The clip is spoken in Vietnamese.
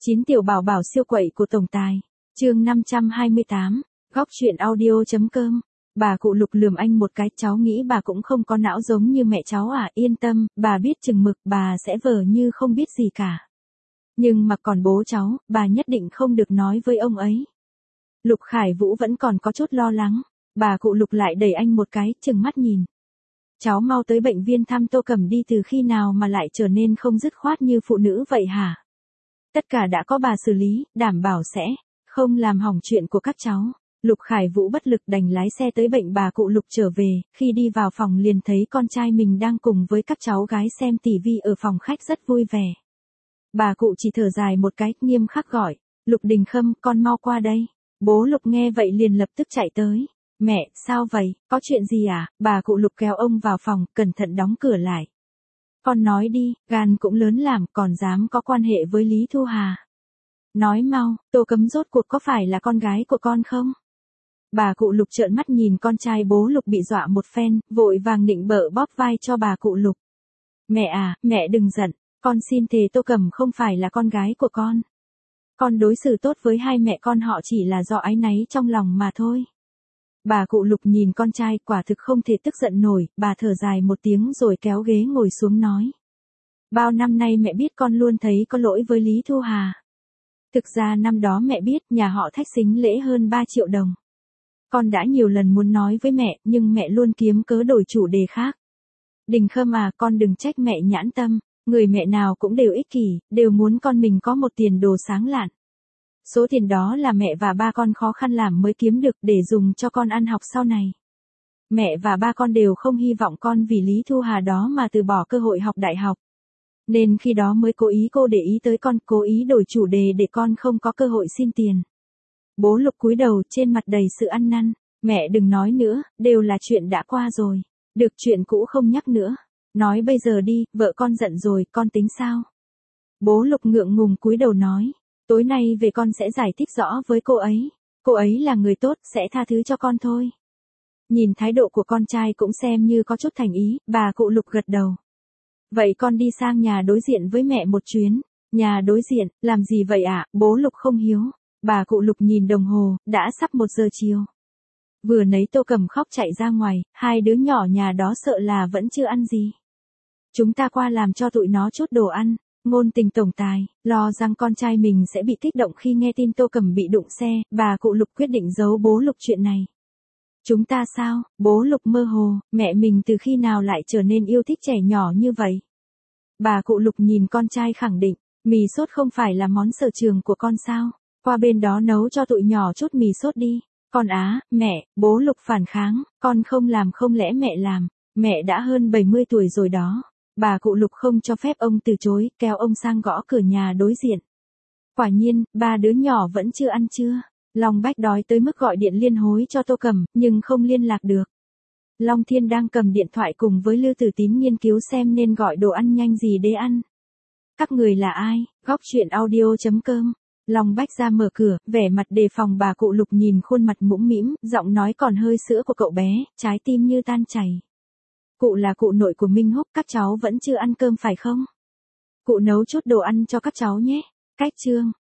9 tiểu bảo bảo siêu quậy của tổng tài. Chương 528, góc truyện audio.com. Bà cụ Lục lườm anh một cái, cháu nghĩ bà cũng không có não giống như mẹ cháu à, yên tâm, bà biết chừng mực, bà sẽ vờ như không biết gì cả. Nhưng mà còn bố cháu, bà nhất định không được nói với ông ấy. Lục Khải Vũ vẫn còn có chút lo lắng, bà cụ Lục lại đẩy anh một cái, chừng mắt nhìn. Cháu mau tới bệnh viện thăm Tô Cẩm đi, từ khi nào mà lại trở nên không dứt khoát như phụ nữ vậy hả? Tất cả đã có bà xử lý, đảm bảo sẽ không làm hỏng chuyện của các cháu. Lục Khải Vũ bất lực đành lái xe tới bệnh bà cụ Lục trở về, khi đi vào phòng liền thấy con trai mình đang cùng với các cháu gái xem tivi ở phòng khách rất vui vẻ. Bà cụ chỉ thở dài một cái, nghiêm khắc gọi, Lục Đình Khâm, con mau qua đây. Bố Lục nghe vậy liền lập tức chạy tới. Mẹ, sao vậy, có chuyện gì à? Bà cụ Lục kéo ông vào phòng, cẩn thận đóng cửa lại. Con nói đi, gan cũng lớn làm, còn dám có quan hệ với Lý Thu Hà. Nói mau, Tô Cấm rốt cuộc có phải là con gái của con không? Bà cụ Lục trợn mắt nhìn con trai bố Lục bị dọa một phen, vội vàng định bợ bóp vai cho bà cụ Lục. Mẹ à, mẹ đừng giận, con xin thề Tô Cẩm không phải là con gái của con. Con đối xử tốt với hai mẹ con họ chỉ là do áy náy trong lòng mà thôi. Bà cụ Lục nhìn con trai, quả thực không thể tức giận nổi, bà thở dài một tiếng rồi kéo ghế ngồi xuống nói. Bao năm nay mẹ biết con luôn thấy có lỗi với Lý Thu Hà. Thực ra năm đó mẹ biết nhà họ Thách xính lễ hơn 3 triệu đồng. Con đã nhiều lần muốn nói với mẹ, nhưng mẹ luôn kiếm cớ đổi chủ đề khác. Đình Khâm à, con đừng trách mẹ nhãn tâm, người mẹ nào cũng đều ích kỷ, đều muốn con mình có một tiền đồ sáng lạn. Số tiền đó là mẹ và ba con khó khăn làm mới kiếm được để dùng cho con ăn học sau này. Mẹ và ba con đều không hy vọng con vì Lý Thu Hà đó mà từ bỏ cơ hội học đại học. Nên khi đó mới cố ý cô để ý tới con, cố ý đổi chủ đề để con không có cơ hội xin tiền. Bố Lục cúi đầu, trên mặt đầy sự ăn năn. Mẹ đừng nói nữa, đều là chuyện đã qua rồi. Được, chuyện cũ không nhắc nữa. Nói bây giờ đi, vợ con giận rồi, con tính sao? Bố Lục ngượng ngùng cúi đầu nói. Tối nay về con sẽ giải thích rõ với cô ấy. Cô ấy là người tốt, sẽ tha thứ cho con thôi. Nhìn thái độ của con trai cũng xem như có chút thành ý, bà cụ Lục gật đầu. Vậy con đi sang nhà đối diện với mẹ một chuyến. Nhà đối diện, làm gì vậy ạ? Bố Lục không hiếu. Bà cụ Lục nhìn đồng hồ, đã sắp 1 giờ chiều. Vừa nấy Tô Cẩm khóc chạy ra ngoài, hai đứa nhỏ nhà đó sợ là vẫn chưa ăn gì. Chúng ta qua làm cho tụi nó chút đồ ăn. Ngôn Tình tổng tài, lo rằng con trai mình sẽ bị kích động khi nghe tin Tô Cẩm bị đụng xe, bà cụ Lục quyết định giấu bố Lục chuyện này. Chúng ta sao? Bố Lục mơ hồ, mẹ mình từ khi nào lại trở nên yêu thích trẻ nhỏ như vậy? Bà cụ Lục nhìn con trai khẳng định, mì sốt không phải là món sở trường của con sao? Qua bên đó nấu cho tụi nhỏ chút mì sốt đi. Con á, mẹ, bố Lục phản kháng, con không làm, không lẽ mẹ làm? Mẹ đã hơn 70 tuổi rồi đó. Bà cụ Lục không cho phép ông từ chối, kéo ông sang gõ cửa nhà đối diện. Quả nhiên, ba đứa nhỏ vẫn chưa ăn trưa. Long Bách đói tới mức gọi điện liên hối cho Tô Cẩm, nhưng không liên lạc được. Long Thiên đang cầm điện thoại cùng với Lưu Tử Tín nghiên cứu xem nên gọi đồ ăn nhanh gì để ăn. Các người là ai? Góc truyện audio.com. Long Bách ra mở cửa, vẻ mặt đề phòng. Bà cụ Lục nhìn khuôn mặt mũm mĩm, giọng nói còn hơi sữa của cậu bé, trái tim như tan chảy. Cụ là cụ nội của Minh Húc, các cháu vẫn chưa ăn cơm phải không? Cụ nấu chút đồ ăn cho các cháu nhé. Cách chương.